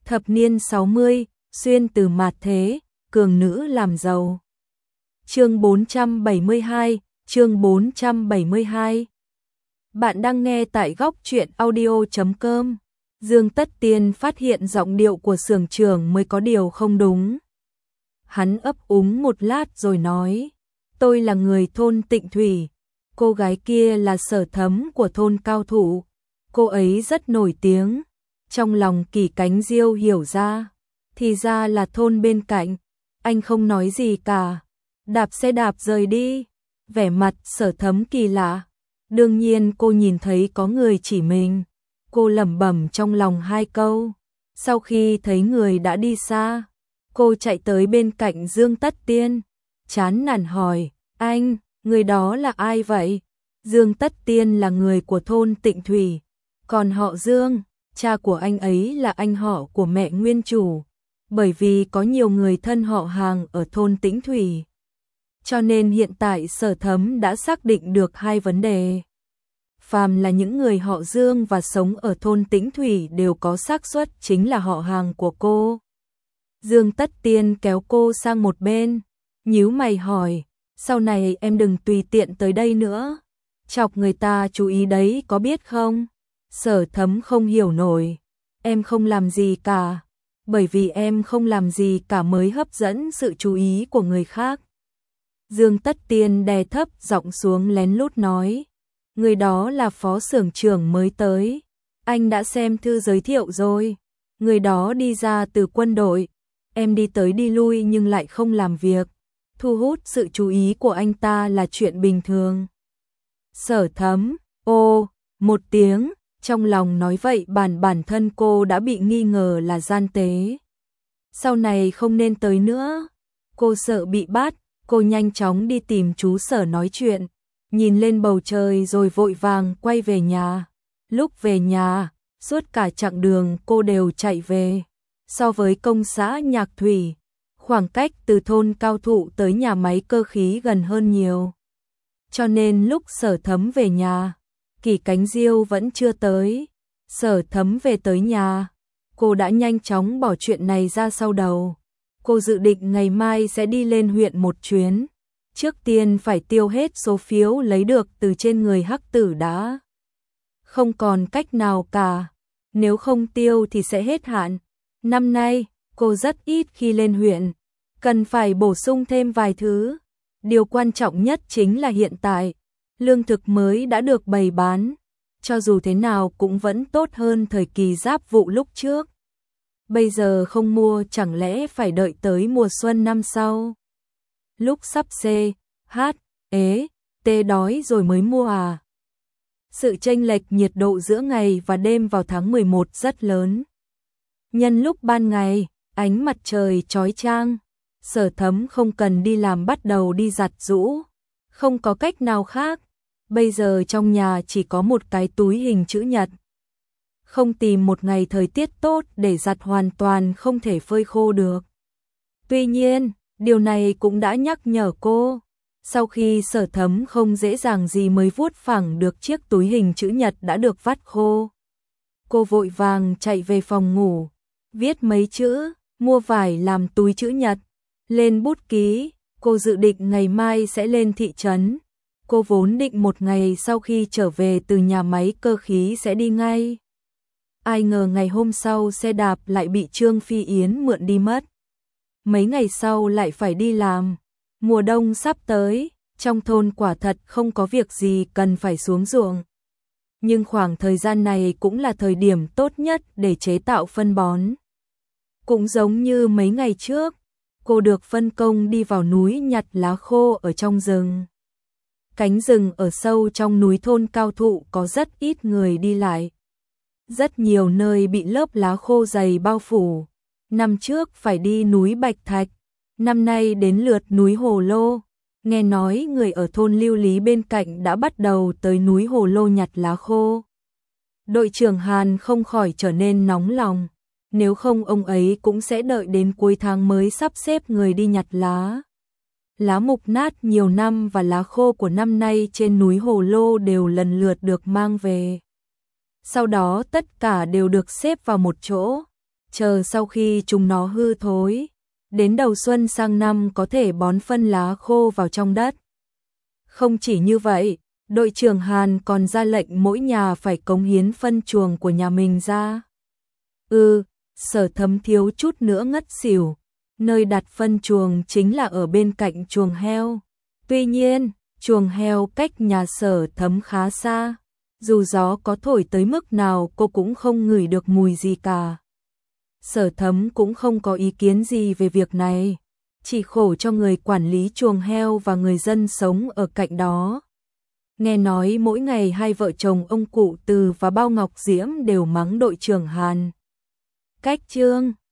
Thập niên 60, xuyên từ mạt thế, cường nữ làm giàu. Chương 472, chương 472. Bạn đang nghe tại góc truyện audio.com. Dương Tất Tiên phát hiện giọng điệu của xưởng trưởng mới có điều không đúng. Hắn ấp úng một lát rồi nói, tôi là người thôn Tịnh Thủy, cô gái kia là Sở Thấm của thôn Cao Thủ, cô ấy rất nổi tiếng. Trong lòng Kỷ Cánh Diêu hiểu ra, thì ra là thôn bên cạnh. Anh không nói gì cả, đạp xe đạp rời đi. Vẻ mặt Sở Thấm kỳ lạ. Đương nhiên cô nhìn thấy có người chỉ mình, cô lẩm bẩm trong lòng hai câu. Sau khi thấy người đã đi xa, cô chạy tới bên cạnh Dương Tất Tiên, chán nản hỏi, anh, người đó là ai vậy? Dương Tất Tiên là người của thôn Tịnh Thủy, còn họ Dương, cha của anh ấy là anh họ của mẹ nguyên chủ. Bởi vì có nhiều người thân họ hàng ở thôn Tĩnh Thủy, cho nên hiện tại Sở Thấm đã xác định được hai vấn đề. Phàm là những người họ Dương và sống ở thôn Tĩnh Thủy đều có xác suất chính là họ hàng của cô. Dương Tất Tiên kéo cô sang một bên, nhíu mày hỏi, sau này em đừng tùy tiện tới đây nữa, chọc người ta chú ý đấy có biết không? Sở Thấm không hiểu nổi, em không làm gì cả, bởi vì em không làm gì cả mới hấp dẫn sự chú ý của người khác. Dương Tất Tiên đè thấp giọng xuống lén lút nói, người đó là phó xưởng trưởng mới tới, anh đã xem thư giới thiệu rồi, người đó đi ra từ quân đội, em đi tới đi lui nhưng lại không làm việc, thu hút sự chú ý của anh ta là chuyện bình thường. Sở Thấm, ô, một tiếng, trong lòng nói vậy bản thân cô đã bị nghi ngờ là gian tế. Sau này không nên tới nữa, cô sợ bị bắt, cô nhanh chóng đi tìm chú Sở nói chuyện, nhìn lên bầu trời rồi vội vàng quay về nhà. Lúc về nhà, suốt cả chặng đường cô đều chạy về. So với công xã Nhạc Thủy, khoảng cách từ thôn Cao Thụ tới nhà máy cơ khí gần hơn nhiều. Cho nên lúc Sở Thấm về nhà, Kỷ Cánh Diêu vẫn chưa tới. Sở Thấm về tới nhà, cô đã nhanh chóng bỏ chuyện này ra sau đầu. Cô dự định ngày mai sẽ đi lên huyện một chuyến. Trước tiên phải tiêu hết số phiếu lấy được từ trên người Hắc Tử đã. Không còn cách nào cả. Nếu không tiêu thì sẽ hết hạn. Năm nay, cô rất ít khi lên huyện. Cần phải bổ sung thêm vài thứ. Điều quan trọng nhất chính là hiện tại, lương thực mới đã được bày bán. Cho dù thế nào cũng vẫn tốt hơn thời kỳ giáp vụ lúc trước. Bây giờ không mua chẳng lẽ phải đợi tới mùa xuân năm sau. Lúc sắp tê đói rồi mới mua à. Sự chênh lệch nhiệt độ giữa ngày và đêm vào tháng 11 rất lớn. Nhân lúc ban ngày, ánh mặt trời chói chang, Sở Thấm không cần đi làm bắt đầu đi giặt giũ. Không có cách nào khác, bây giờ trong nhà chỉ có một cái túi hình chữ nhật. Không tìm một ngày thời tiết tốt để giặt hoàn toàn không thể phơi khô được. Tuy nhiên, điều này cũng đã nhắc nhở cô. Sau khi Sở Thấm không dễ dàng gì mới vuốt phẳng được chiếc túi hình chữ nhật đã được vắt khô. Cô vội vàng chạy về phòng ngủ, viết mấy chữ, mua vải làm túi chữ nhật, lên bút ký. Cô dự định ngày mai sẽ lên thị trấn. Cô vốn định một ngày sau khi trở về từ nhà máy cơ khí sẽ đi ngay. Ai ngờ ngày hôm sau xe đạp lại bị Trương Phi Yến mượn đi mất. Mấy ngày sau lại phải đi làm. Mùa đông sắp tới, trong thôn quả thật không có việc gì cần phải xuống ruộng. Nhưng khoảng thời gian này cũng là thời điểm tốt nhất để chế tạo phân bón. Cũng giống như mấy ngày trước, cô được phân công đi vào núi nhặt lá khô ở trong rừng. Cánh rừng ở sâu trong núi thôn Cao Thụ có rất ít người đi lại. Rất nhiều nơi bị lớp lá khô dày bao phủ. Năm trước phải đi núi Bạch Thạch, năm nay đến lượt núi Hồ Lô. Nghe nói người ở thôn Lưu Lý bên cạnh đã bắt đầu tới núi Hồ Lô nhặt lá khô. Đội trưởng Hàn không khỏi trở nên nóng lòng. Nếu không ông ấy cũng sẽ đợi đến cuối tháng mới sắp xếp người đi nhặt lá. Lá mục nát nhiều năm và lá khô của năm nay trên núi Hồ Lô đều lần lượt được mang về. Sau đó tất cả đều được xếp vào một chỗ. chờ sau khi chúng nó hư thối, đến đầu xuân sang năm có thể bón phân lá khô vào trong đất. Không chỉ như vậy, đội trưởng Hàn còn ra lệnh mỗi nhà phải cống hiến phân chuồng của nhà mình ra. Sở Thấm thiếu chút nữa ngất xỉu, nơi đặt phân chuồng chính là ở bên cạnh chuồng heo. Tuy nhiên, chuồng heo cách nhà Sở Thấm khá xa, dù gió có thổi tới mức nào cô cũng không ngửi được mùi gì cả. Sở Thấm cũng không có ý kiến gì về việc này, chỉ khổ cho người quản lý chuồng heo và người dân sống ở cạnh đó. Nghe nói mỗi ngày hai vợ chồng ông Cụ Từ và Bao Ngọc Diễm đều mắng đội trưởng Hàn. Cách chương